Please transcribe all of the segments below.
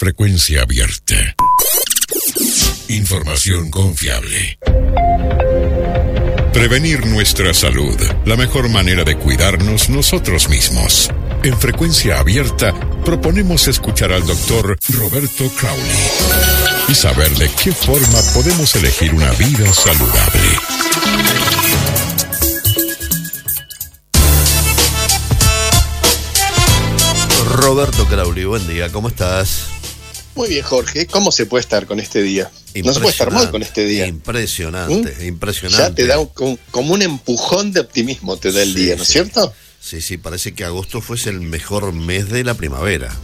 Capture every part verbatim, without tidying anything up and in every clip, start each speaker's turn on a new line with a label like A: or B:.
A: Frecuencia Abierta. Información confiable. Prevenir nuestra salud. La mejor manera de cuidarnos nosotros mismos. En Frecuencia Abierta proponemos escuchar al doctor Roberto Crowley y saber de qué forma podemos elegir una vida saludable.
B: Roberto Crowley, buen día, ¿cómo estás?
C: Muy bien, Jorge, ¿cómo se puede estar con este día? No se puede estar mal con este día.
B: Impresionante, ¿Mm? impresionante.
C: Ya te da un, como un empujón de optimismo, te da el sí, día, ¿no es sí. cierto?
B: Sí, sí, parece que agosto fuese el mejor mes de la primavera.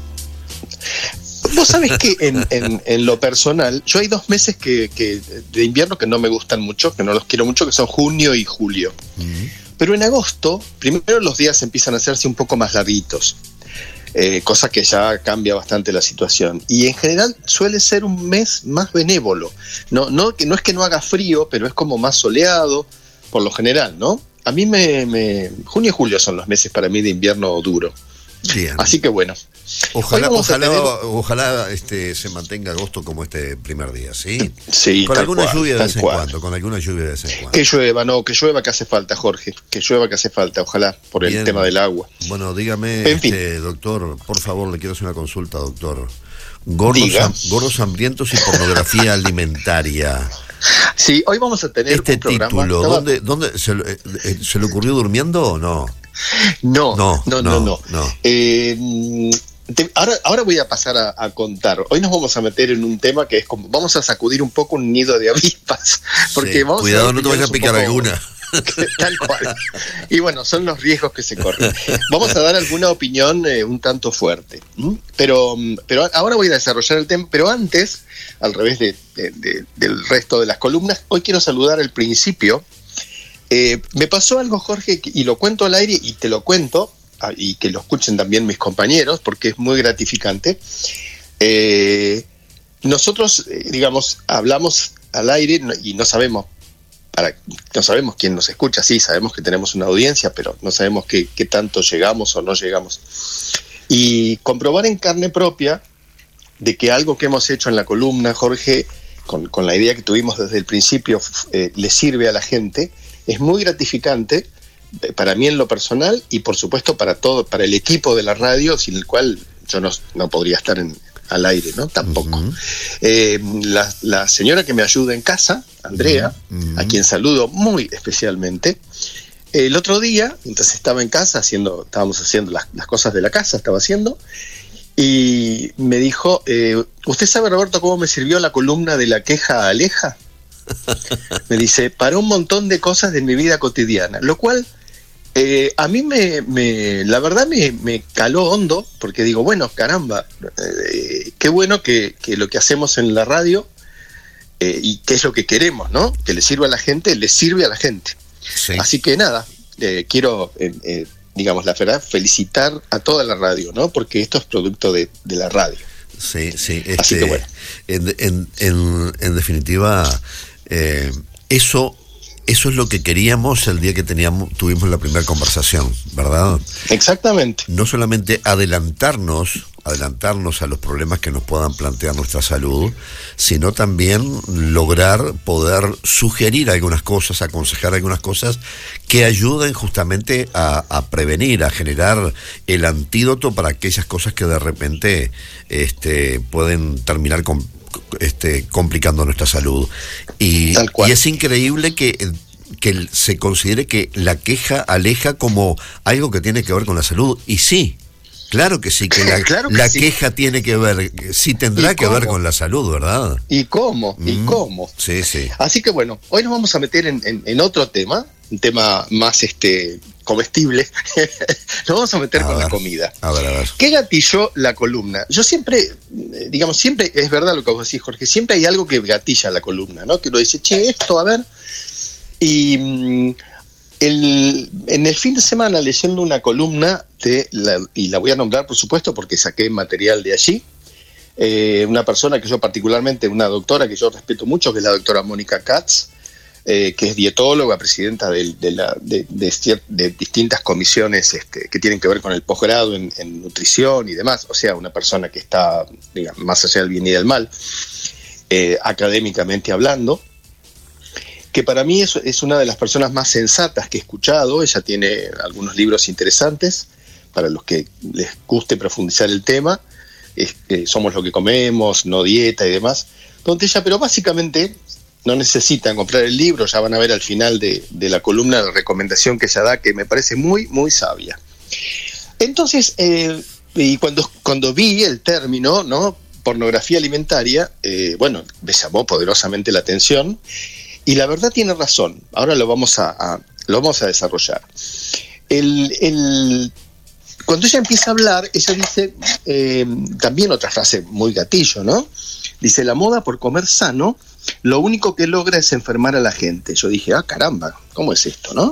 C: Vos sabés que en, en, en lo personal, yo hay dos meses que, que de invierno que no me gustan mucho, que no los quiero mucho, que son junio y julio. Uh-huh. Pero en agosto, primero los días empiezan a hacerse un poco más larguitos. Eh, cosa que ya cambia bastante la situación. Y en general suele ser un mes más benévolo. No, no, no es que no haga frío, pero es como más soleado, por lo general, ¿no? A mí me, me... junio y julio son los meses para mí de invierno duro.
B: Bien.
C: Así que bueno.
B: Ojalá, ojalá, tener... ojalá este, se mantenga agosto como este primer día, ¿sí?
C: Sí,
B: con alguna
C: cual,
B: lluvia de vez en
C: cual.
B: cuando, con alguna lluvia de vez en cuando.
C: Que llueva, no, que llueva que hace falta, Jorge, que llueva que hace falta, ojalá, por el Bien. tema del agua.
B: Bueno, dígame, en fin. este, doctor, por favor, le quiero hacer una consulta, doctor. Gordos, ham, gordos hambrientos y pornografía alimentaria.
C: Sí, hoy vamos a tener
B: este
C: un programa.
B: título, ¿dónde, dónde se, eh, se le ocurrió durmiendo o no?
C: No, no, no, no. no,
B: no.
C: Eh, te, ahora, ahora voy a pasar a, a contar. Hoy nos vamos a meter en un tema que es como, vamos a sacudir un poco un nido de avispas. Porque
B: sí,
C: vamos
B: cuidado,
C: a
B: no te vayas a picar poco, alguna.
C: Tal cual. Y bueno, son los riesgos que se corren. Vamos a dar alguna opinión eh, un tanto fuerte. ¿Mm? Pero, pero ahora voy a desarrollar el tema. Pero antes, al revés de, de, de, del resto de las columnas, hoy quiero saludar al principio. Eh, me pasó algo, Jorge, y lo cuento al aire y te lo cuento, y que lo escuchen también mis compañeros, porque es muy gratificante. Eh, nosotros, eh, digamos, hablamos al aire y no sabemos, para, no sabemos quién nos escucha, sí, sabemos que tenemos una audiencia, pero no sabemos qué, qué tanto llegamos o no llegamos. Y comprobar en carne propia de que algo que hemos hecho en la columna, Jorge, con, con la idea que tuvimos desde el principio, eh, le sirve a la gente. Es muy gratificante para mí en lo personal y por supuesto para todo, para el equipo de la radio, sin el cual yo no, no podría estar en, al aire, ¿no? Tampoco. Uh-huh. Eh, la, la señora que me ayuda en casa, Andrea, uh-huh. a quien saludo muy especialmente, el otro día, entonces estaba en casa haciendo, estábamos haciendo las, las cosas de la casa, estaba haciendo, y me dijo, eh, ¿usted sabe, Roberto, cómo me sirvió la columna de la queja aleja? Me dice, para un montón de cosas de mi vida cotidiana, lo cual eh, a mí me, me la verdad me, me caló hondo, porque digo, bueno, caramba, eh, qué bueno que, que lo que hacemos en la radio eh, y qué es lo que queremos, ¿no? Que le sirva a la gente, le sirve a la gente. Sí. Así que nada, eh, quiero, eh, eh, digamos, la verdad, felicitar a toda la radio, ¿no? Porque esto es producto de, de la radio.
B: Sí, sí. Este,
C: Así que bueno.
B: En, en, en, en definitiva... Eh, eso, eso es lo que queríamos el día que teníamos, tuvimos la primera conversación, ¿verdad?
C: Exactamente.
B: No solamente adelantarnos, adelantarnos a los problemas que nos puedan plantear nuestra salud, sino también lograr poder sugerir algunas cosas, aconsejar algunas cosas que ayuden justamente a, a prevenir, a generar el antídoto para aquellas cosas que de repente este, pueden terminar con Este, complicando nuestra salud. Y, y es increíble que, que se considere que la queja aleja como algo que tiene que ver con la salud. Y sí, claro que sí, que la,
C: claro que
B: la
C: sí.
B: queja tiene que ver, sí tendrá que ver con la salud, ¿verdad?
C: ¿Y cómo? ¿Y mm, cómo?
B: Sí, sí.
C: Así que bueno, hoy nos vamos a meter en, en, en otro tema, un tema más este comestible. Nos vamos a meter a con ver, la comida.
B: A ver, a ver.
C: ¿Qué gatilló la columna? Yo siempre, digamos, siempre, es verdad lo que vos decís, Jorge, siempre hay algo que gatilla la columna, ¿no? Que uno dice, che, esto, a ver. Y el, en el fin de semana, leyendo una columna, de la, y la voy a nombrar, por supuesto, porque saqué material de allí, eh, una persona que yo particularmente, una doctora que yo respeto mucho, que es la doctora Mónica Katz, eh, que es dietóloga, presidenta de, de, la, de, de, cier- de distintas comisiones este, que tienen que ver con el posgrado en, en nutrición y demás, o sea, una persona que está, digamos, más allá del bien y del mal, eh, académicamente hablando, que para mí es, es una de las personas más sensatas que he escuchado. Ella tiene algunos libros interesantes para los que les guste profundizar el tema, es, eh, Somos lo que comemos, No dieta y demás, donde ella, pero básicamente no necesitan comprar el libro, ya van a ver al final de, de la columna la recomendación que ella da, que me parece muy, muy sabia. Entonces, eh, y cuando, cuando vi el término, ¿no?, pornografía alimentaria, eh, bueno, me llamó poderosamente la atención, y la verdad tiene razón. Ahora lo vamos a, a, lo vamos a desarrollar. El, el, cuando ella empieza a hablar, ella dice, eh, también otra frase muy gatillo, ¿no? Dice, la moda por comer sano, lo único que logra es enfermar a la gente. Yo dije, ah, caramba, ¿cómo es esto, no?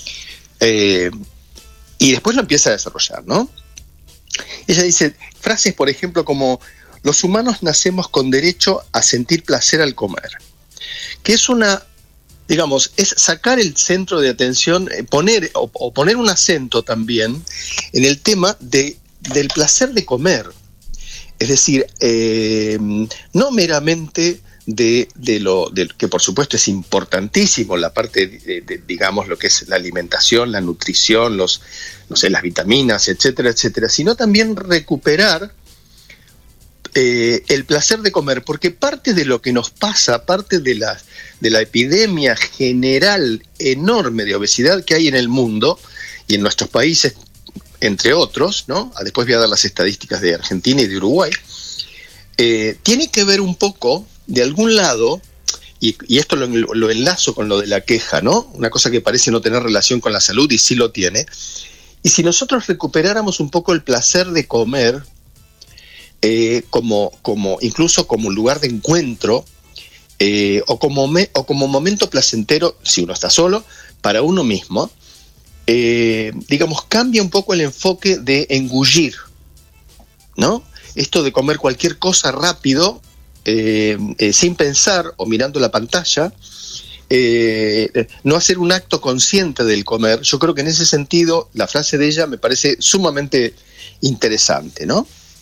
C: Eh, y después lo empieza a desarrollar, ¿no? Ella dice frases, por ejemplo, como, los humanos nacemos con derecho a sentir placer al comer, que es una, digamos, es sacar el centro de atención, poner o, o poner un acento también en el tema de, del placer de comer. Es decir, eh, no meramente de, de lo de, que por supuesto es importantísimo la parte, de, de, digamos, lo que es la alimentación, la nutrición, los, no sé, las vitaminas, etcétera, etcétera, sino también recuperar eh, el placer de comer, porque parte de lo que nos pasa, parte de la, de la epidemia general enorme de obesidad que hay en el mundo y en nuestros países, entre otros, ¿no? Después voy a dar las estadísticas de Argentina y de Uruguay, eh, tiene que ver un poco, de algún lado, y, y esto lo, lo enlazo con lo de la queja, ¿no? Una cosa que parece no tener relación con la salud y sí lo tiene. Y si nosotros recuperáramos un poco el placer de comer, eh, como, como, incluso como un lugar de encuentro, eh, o, como me, o como momento placentero, si uno está solo, para uno mismo, Eh, digamos, cambia un poco el enfoque de engullir, ¿no? Esto de comer cualquier cosa rápido, eh, eh, sin pensar o mirando la pantalla, eh, no hacer un acto consciente del comer. Yo creo que en ese sentido la frase de ella me parece sumamente interesante, ¿no?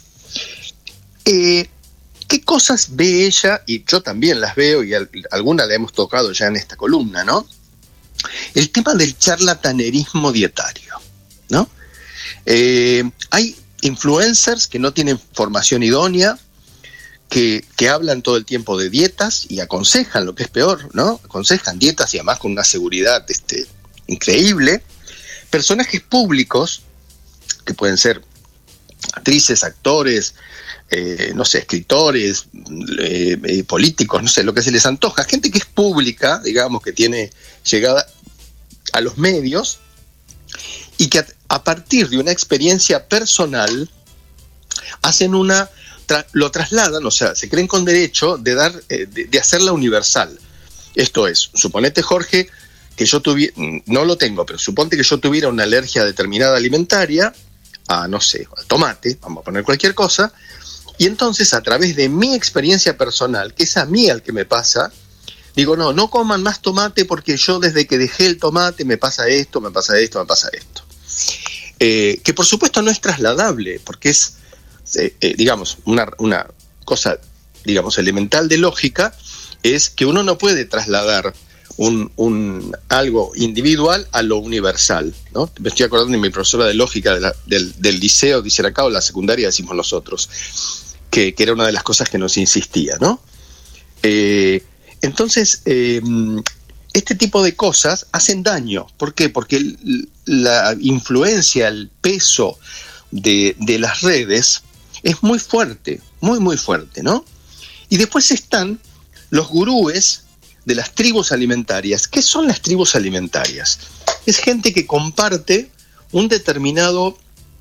C: Eh, ¿Qué cosas ve ella? Y yo también las veo, y al, algunas la hemos tocado ya en esta columna, ¿no? El tema del charlatanerismo dietario, ¿no? Eh, hay influencers que no tienen formación idónea, que, que hablan todo el tiempo de dietas y aconsejan, lo que es peor, ¿no? Aconsejan dietas y además con una seguridad este, increíble. Personajes públicos, que pueden ser actrices, actores, eh, no sé, escritores, eh, eh, políticos, no sé, lo que se les antoja. Gente que es pública, digamos, que tiene llegada a los medios y que a, a partir de una experiencia personal hacen una, tra, lo trasladan, o sea, se creen con derecho de dar, eh, de, de hacerla universal. Esto es, suponete, Jorge, que yo tuviera, no lo tengo, pero suponte que yo tuviera una alergia determinada alimentaria a, no sé, al tomate, vamos a poner cualquier cosa, y entonces a través de mi experiencia personal, que es a mí al que me pasa, digo, no, no coman más tomate porque yo desde que dejé el tomate me pasa esto, me pasa esto, me pasa esto. Eh, que por supuesto no es trasladable, porque es, eh, eh, digamos, una, una cosa, digamos, elemental de lógica, es que uno no puede trasladar un, un algo individual a lo universal, ¿no? Me estoy acordando de mi profesora de lógica de la, del, del liceo, dice acá, o la secundaria, decimos nosotros, que, que era una de las cosas que nos insistía, ¿no? Eh, Entonces, eh, este tipo de cosas hacen daño. ¿Por qué? Porque el, la influencia, el peso de, de las redes es muy fuerte, muy, muy fuerte, ¿no? Y después están los gurúes de las tribus alimentarias. ¿Qué son las tribus alimentarias? Es gente que comparte un determinado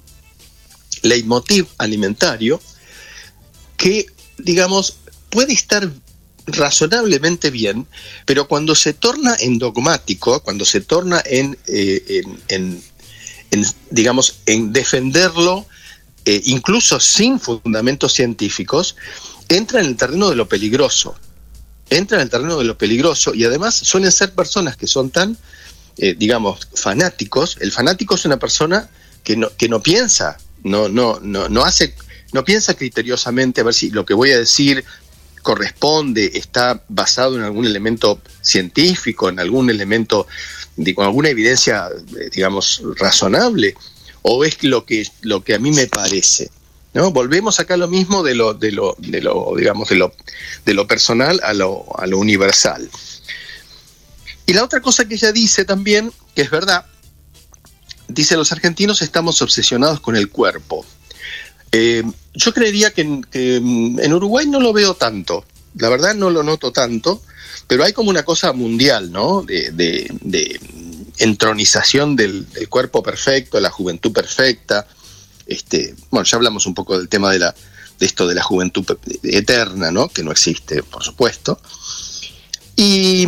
C: leitmotiv alimentario que, digamos, puede estar razonablemente bien, pero cuando se torna en dogmático, cuando se torna en, eh, en, en, en digamos, en defenderlo, eh, incluso sin fundamentos científicos, entra en el terreno de lo peligroso, entran en el terreno de lo peligroso y además suelen ser personas que son tan, eh, digamos, fanáticos. El fanático es una persona que no, que no piensa, no, no, no, no hace, no piensa criteriosamente a ver si lo que voy a decir corresponde, está basado en algún elemento científico, en algún elemento, con alguna evidencia, digamos, razonable, o es lo que, lo que a mí me parece, ¿no? Volvemos acá a lo mismo de lo, de lo, de lo, digamos, de lo, de lo personal a lo, a lo universal. Y la otra cosa que ella dice también, que es verdad, dice: los argentinos estamos obsesionados con el cuerpo. Eh, yo creería que en, que en Uruguay no lo veo tanto, la verdad no lo noto tanto, pero hay como una cosa mundial, ¿no? De, de, de entronización del, del cuerpo perfecto, la juventud perfecta. Este, bueno, ya hablamos un poco del tema de, la, de esto de la juventud eterna, ¿no? Que no existe, por supuesto. ¿Y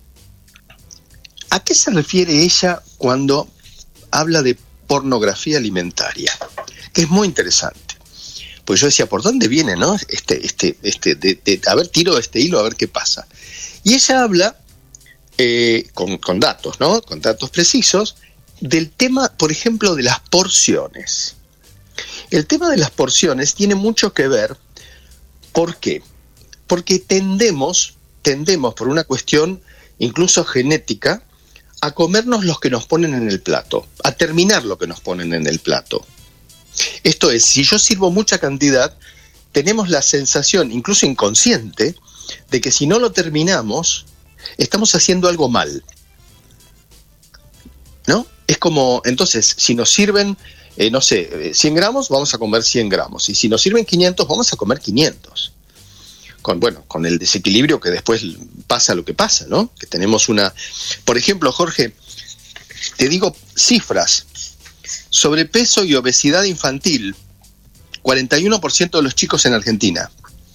C: a qué se refiere ella cuando habla de pornografía alimentaria? Que es muy interesante. Pues yo decía, ¿por dónde viene, no? Este, este, este, de, de, a ver, tiro este hilo a ver qué pasa. Y ella habla eh, con, con datos, ¿no? Con datos precisos del tema, por ejemplo, de las porciones. El tema de las porciones tiene mucho que ver. ¿Por qué? Porque tendemos, tendemos por una cuestión incluso genética, a comernos los que nos ponen en el plato, a terminar lo que nos ponen en el plato. Esto es, si yo sirvo mucha cantidad, tenemos la sensación, incluso inconsciente, de que si no lo terminamos, estamos haciendo algo mal, ¿no? Es como, entonces, si nos sirven, eh, no sé, cien gramos, vamos a comer cien gramos. Y si nos sirven quinientos, vamos a comer quinientos. Con, bueno, con el desequilibrio que después pasa lo que pasa, ¿no? Que tenemos una... Por ejemplo, Jorge, te digo cifras. Sobrepeso y obesidad infantil, cuarenta y uno por ciento de los chicos en Argentina.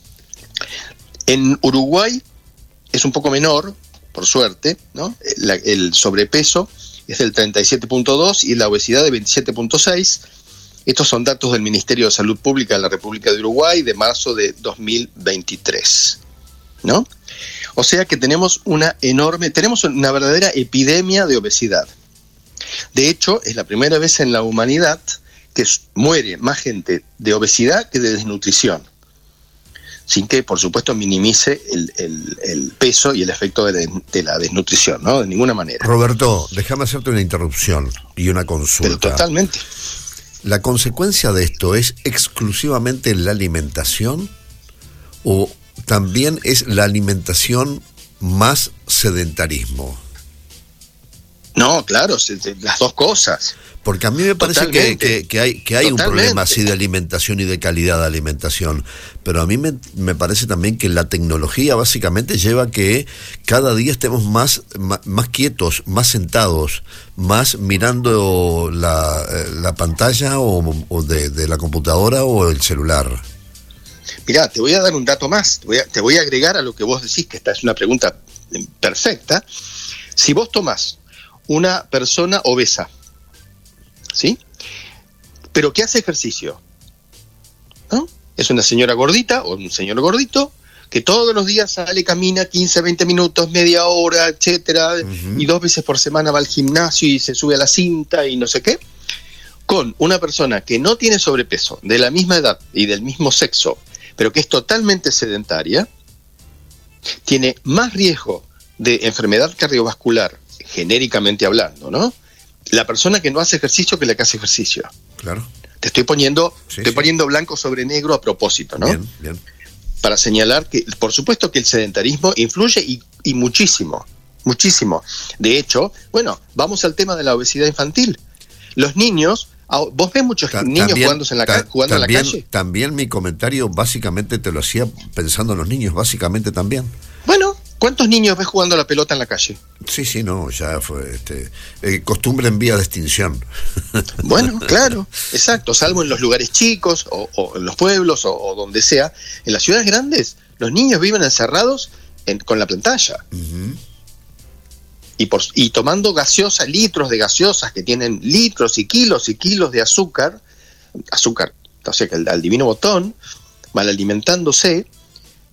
C: En Uruguay es un poco menor, por suerte, ¿no? La, el sobrepeso es del treinta y siete punto dos y la obesidad de veintisiete punto seis. Estos son datos del Ministerio de Salud Pública de la República de Uruguay de marzo de dos mil veintitrés, ¿no? O sea que tenemos una enorme, tenemos una verdadera epidemia de obesidad. De hecho, es la primera vez en la humanidad que muere más gente de obesidad que de desnutrición, sin que, por supuesto, minimice el, el, el peso y el efecto de, de la desnutrición, ¿no? De ninguna manera.
B: Roberto, déjame hacerte una interrupción y una consulta.
C: Pero totalmente.
B: ¿La consecuencia de esto es exclusivamente la alimentación o también es la alimentación más sedentarismo?
C: No, claro, las dos cosas.
B: Porque a mí me parece que, que, que hay, que hay un problema así de alimentación y de calidad de alimentación, pero a mí me, me parece también que la tecnología básicamente lleva a que cada día estemos más, más, más quietos, más sentados, más mirando la, la pantalla o, o de, de la computadora o el celular.
C: Mirá, te voy a dar un dato más, te voy a, te voy a agregar a lo que vos decís, que esta es una pregunta perfecta. Si vos tomás una persona obesa, ¿sí? Pero que hace ejercicio, ¿no? Es una señora gordita o un señor gordito que todos los días sale, camina quince, veinte minutos, media hora, etcétera, uh-huh. Y dos veces por semana va al gimnasio y se sube a la cinta y no sé qué, con una persona que no tiene sobrepeso, de la misma edad y del mismo sexo, pero que es totalmente sedentaria, tiene más riesgo de enfermedad cardiovascular, genéricamente hablando, ¿no? La persona que no hace ejercicio que la que hace ejercicio.
B: Claro.
C: Te estoy poniendo,
B: sí,
C: estoy
B: sí.
C: poniendo blanco sobre negro a propósito, ¿no?
B: Bien, bien.
C: Para señalar que, por supuesto, que el sedentarismo influye y, y muchísimo, muchísimo. De hecho, bueno, vamos al tema de la obesidad infantil. Los niños, vos ves muchos ta- niños también, jugándose en la, ta- jugando
B: también,
C: en la calle.
B: También mi comentario básicamente te lo hacía pensando en los niños, básicamente también.
C: Bueno, ¿cuántos niños ves jugando a la pelota en la calle?
B: Sí, sí, no, ya fue este, eh, costumbre en vía de extinción.
C: Bueno, claro, exacto, salvo en los lugares chicos o, o en los pueblos o, o donde sea. En las ciudades grandes, los niños viven encerrados en, con la pantalla. Uh-huh. Y, por, y tomando gaseosas, litros de gaseosas que tienen litros y kilos y kilos de azúcar, azúcar, o sea que al, al divino botón, mal alimentándose.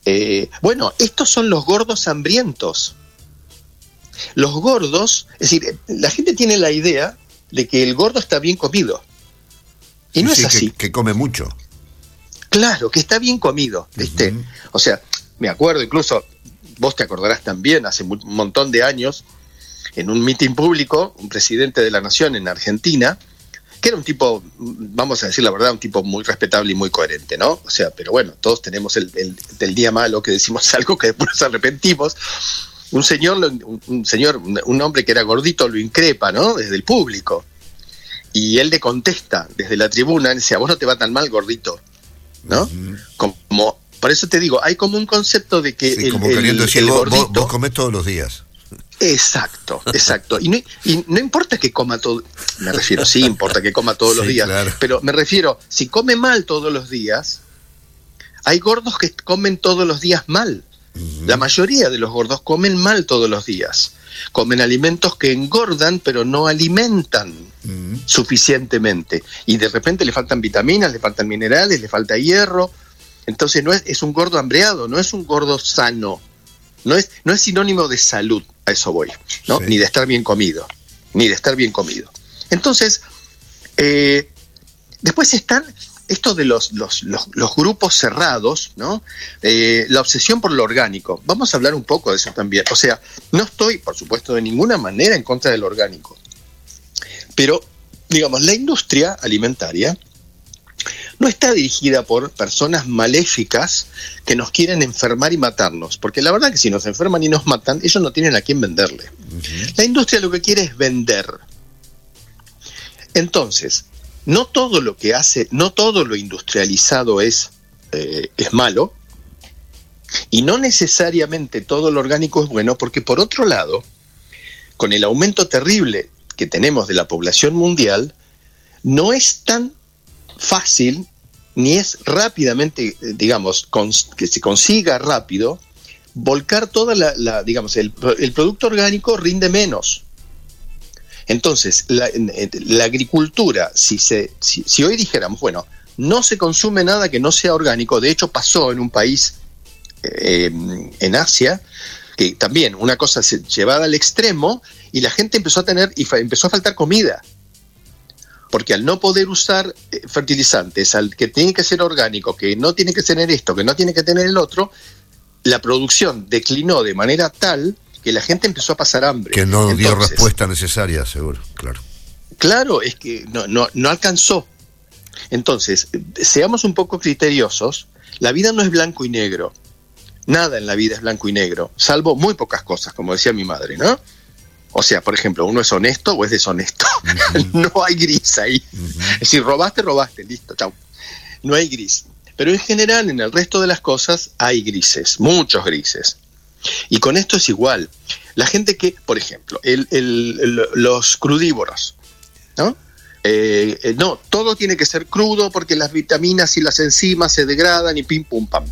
C: Eh, bueno, estos son los gordos hambrientos. Los gordos, es decir, la gente tiene la idea de que el gordo está bien comido. Y no
B: sí,
C: es así.
B: Que, que come mucho.
C: Claro, que está bien comido, ¿viste? Uh-huh. O sea, me acuerdo incluso, vos te acordarás también, hace un montón de años, en un mitin público, un presidente de la nación en Argentina, que era un tipo, vamos a decir la verdad, un tipo muy respetable y muy coherente, ¿no? O sea, pero bueno, todos tenemos el, el, el día malo que decimos algo que después nos arrepentimos. Un señor, un, un señor, un hombre que era gordito lo increpa, ¿no? Desde el público. Y él le contesta desde la tribuna, él decía, vos no te va tan mal, gordito, ¿no? Uh-huh. Como, por eso te digo, hay como un concepto de que
B: sí,
C: el,
B: como queriendo
C: el,
B: decir,
C: el
B: vos,
C: gordito,
B: vos, vos comés todos los días.
C: Exacto, exacto. Y no, y no importa que coma todo, me refiero, sí importa que coma todos sí, los días, claro. Pero me refiero, si come mal todos los días, hay gordos que comen todos los días mal. Uh-huh. La mayoría de los gordos comen mal todos los días. Comen alimentos que engordan, pero no alimentan uh-huh. suficientemente. Y de repente le faltan vitaminas, le faltan minerales, le falta hierro. Entonces no es, es un gordo hambreado, no es un gordo sano. No es, no es sinónimo de salud, a eso voy, ¿no? Sí. Ni de estar bien comido, ni de estar bien comido. Entonces, eh, después están esto de los, los, los, los grupos cerrados, ¿no? Eh, la obsesión por lo orgánico. Vamos a hablar un poco de eso también. O sea, no estoy, por supuesto, de ninguna manera en contra del orgánico. Pero, digamos, la industria alimentaria no está dirigida por personas maléficas que nos quieren enfermar y matarnos, porque la verdad que si nos enferman y nos matan, ellos no tienen a quién venderle. Uh-huh. La industria lo que quiere es vender. Entonces, no todo lo que hace, no todo lo industrializado es, eh, es malo, y no necesariamente todo lo orgánico es bueno, porque por otro lado, con el aumento terrible que tenemos de la población mundial, no es tan fácil, ni es rápidamente, digamos, cons- que se consiga rápido, volcar toda la, la digamos, el, el producto orgánico rinde menos. Entonces, la, la agricultura, si, se, si, si hoy dijéramos, bueno, no se consume nada que no sea orgánico, de hecho pasó en un país eh, en Asia, que también una cosa se, llevada al extremo, y la gente empezó a tener, y fa, empezó a faltar comida. Porque al no poder usar fertilizantes, al que tiene que ser orgánico, que no tiene que tener esto, que no tiene que tener el otro, la producción declinó de manera tal que la gente empezó a pasar hambre.
B: Que no Entonces, dio respuesta necesaria, seguro, claro.
C: Claro, es que no, no, no alcanzó. Entonces, seamos un poco criteriosos, la vida no es blanco y negro. Nada en la vida es blanco y negro, salvo muy pocas cosas, como decía mi madre, ¿no? O sea, por ejemplo, ¿uno es honesto o es deshonesto? Uh-huh. No hay gris ahí. Uh-huh. Es decir, robaste, robaste, listo, chau. No hay gris. Pero en general, en el resto de las cosas, hay grises, muchos grises. Y con esto es igual. La gente que, por ejemplo, el, el, el, los crudívoros, ¿no? Eh, eh, no, todo tiene que ser crudo porque las vitaminas y las enzimas se degradan y pim, pum, pam.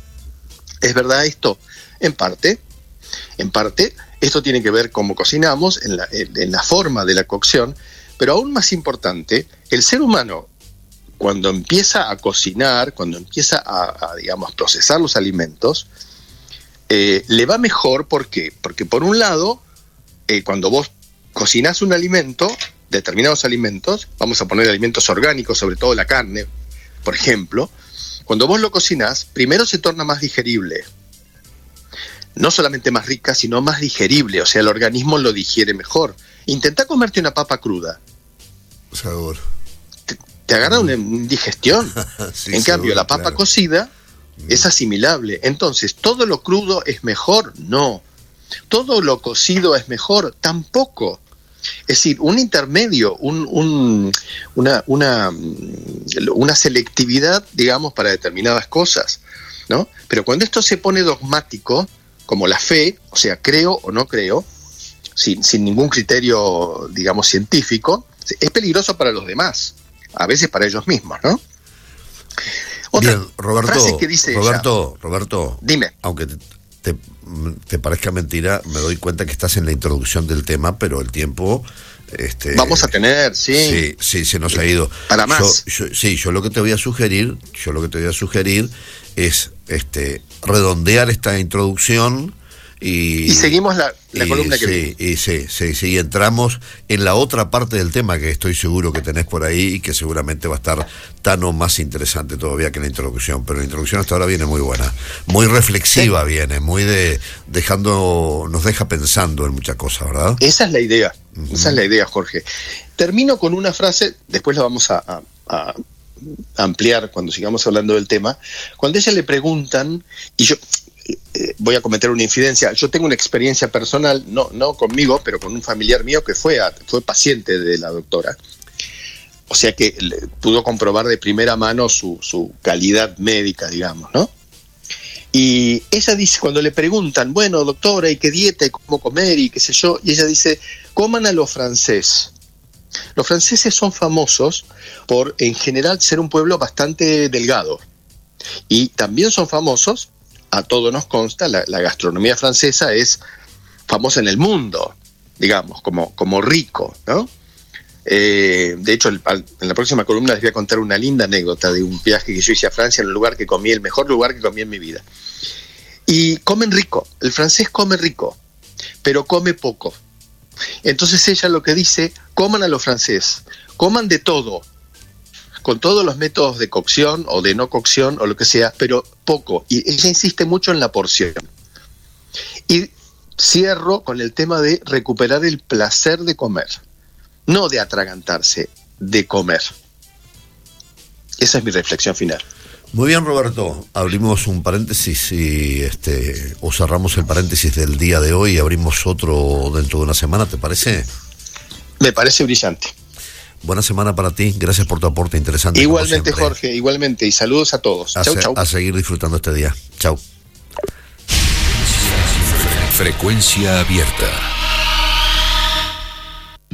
C: ¿Es verdad esto? En parte, en parte... Esto tiene que ver cómo cocinamos, en la, en la forma de la cocción, pero aún más importante, el ser humano, cuando empieza a cocinar, cuando empieza a, a digamos, procesar los alimentos, eh, le va mejor. ¿Por qué? Porque por un lado, eh, cuando vos cocinás un alimento, determinados alimentos, vamos a poner alimentos orgánicos, sobre todo la carne, por ejemplo, cuando vos lo cocinás, primero se torna más digerible. No solamente más rica, sino más digerible, o sea, el organismo lo digiere mejor. Intenta comerte una papa cruda.
B: Seguro.
C: Te, te agarra una indigestión. Sí, en cambio, seguro, la papa claro. cocida mm. es asimilable. Entonces, ¿todo lo crudo es mejor? No. ¿Todo lo cocido es mejor? Tampoco. Es decir, un intermedio, un, un, una, una, una selectividad, digamos, para determinadas cosas, ¿no? Pero cuando esto se pone dogmático, como la fe, o sea, creo o no creo, sin, sin ningún criterio, digamos, científico, es peligroso para los demás, a veces para ellos mismos, ¿no? Otra
B: Bien, Roberto,
C: frase que dice
B: Roberto,
C: ella,
B: Roberto,
C: dime.
B: Aunque te, te, te parezca mentira, me doy cuenta que estás en la introducción del tema, pero el tiempo... Este,
C: vamos a tener, sí.
B: Sí, sí, se nos ha ido.
C: Para más.
B: Yo, yo, sí, yo lo que te voy a sugerir, yo lo que te voy a sugerir es, este, redondear esta introducción. Y,
C: y seguimos la, la
B: y,
C: columna que
B: sí,
C: viene.
B: Y sí, sí, sí, y entramos en la otra parte del tema que estoy seguro que tenés por ahí y que seguramente va a estar tan o más interesante todavía que la introducción, pero la introducción hasta ahora viene muy buena, muy reflexiva, sí. Viene, muy de, dejando, nos deja pensando en muchas cosas, ¿verdad?
C: Esa es la idea, uh-huh. Esa es la idea, Jorge. Termino con una frase, después la vamos a, a, a ampliar cuando sigamos hablando del tema, cuando a ella le preguntan, y yo... Eh, voy a cometer una infidencia. Yo tengo una experiencia personal, no, no conmigo, pero con un familiar mío que fue, a, fue paciente de la doctora. O sea que le, pudo comprobar de primera mano su, su calidad médica, digamos, ¿no? Y ella dice, cuando le preguntan, bueno, doctora, ¿y qué dieta, y cómo comer, y qué sé yo? Y ella dice, coman a lo francés. Los franceses son famosos por, en general, ser un pueblo bastante delgado. Y también son famosos, a todo nos consta, la, la gastronomía francesa es famosa en el mundo, digamos, como, como rico, ¿no? Eh, de hecho, el, al, en la próxima columna les voy a contar una linda anécdota de un viaje que yo hice a Francia, en un lugar que comí, el mejor lugar que comí en mi vida. Y comen rico, el francés come rico, pero come poco. Entonces ella lo que dice, coman a lo francés, coman de todo, con todos los métodos de cocción o de no cocción o lo que sea, pero poco. Y ella insiste mucho en la porción. Y cierro con el tema de recuperar el placer de comer, no de atragantarse, de comer. Esa es mi reflexión final.
B: Muy bien, Roberto. Abrimos un paréntesis y este o cerramos el paréntesis del día de hoy y abrimos otro dentro de una semana, ¿te parece?
C: Me parece brillante.
B: Buena semana para ti, gracias por tu aporte interesante.
C: Igualmente, Jorge, igualmente, y saludos a todos.
B: A,
C: chau,
B: se,
C: chau.
B: a seguir disfrutando este día. Chau.
A: Frecuencia abierta.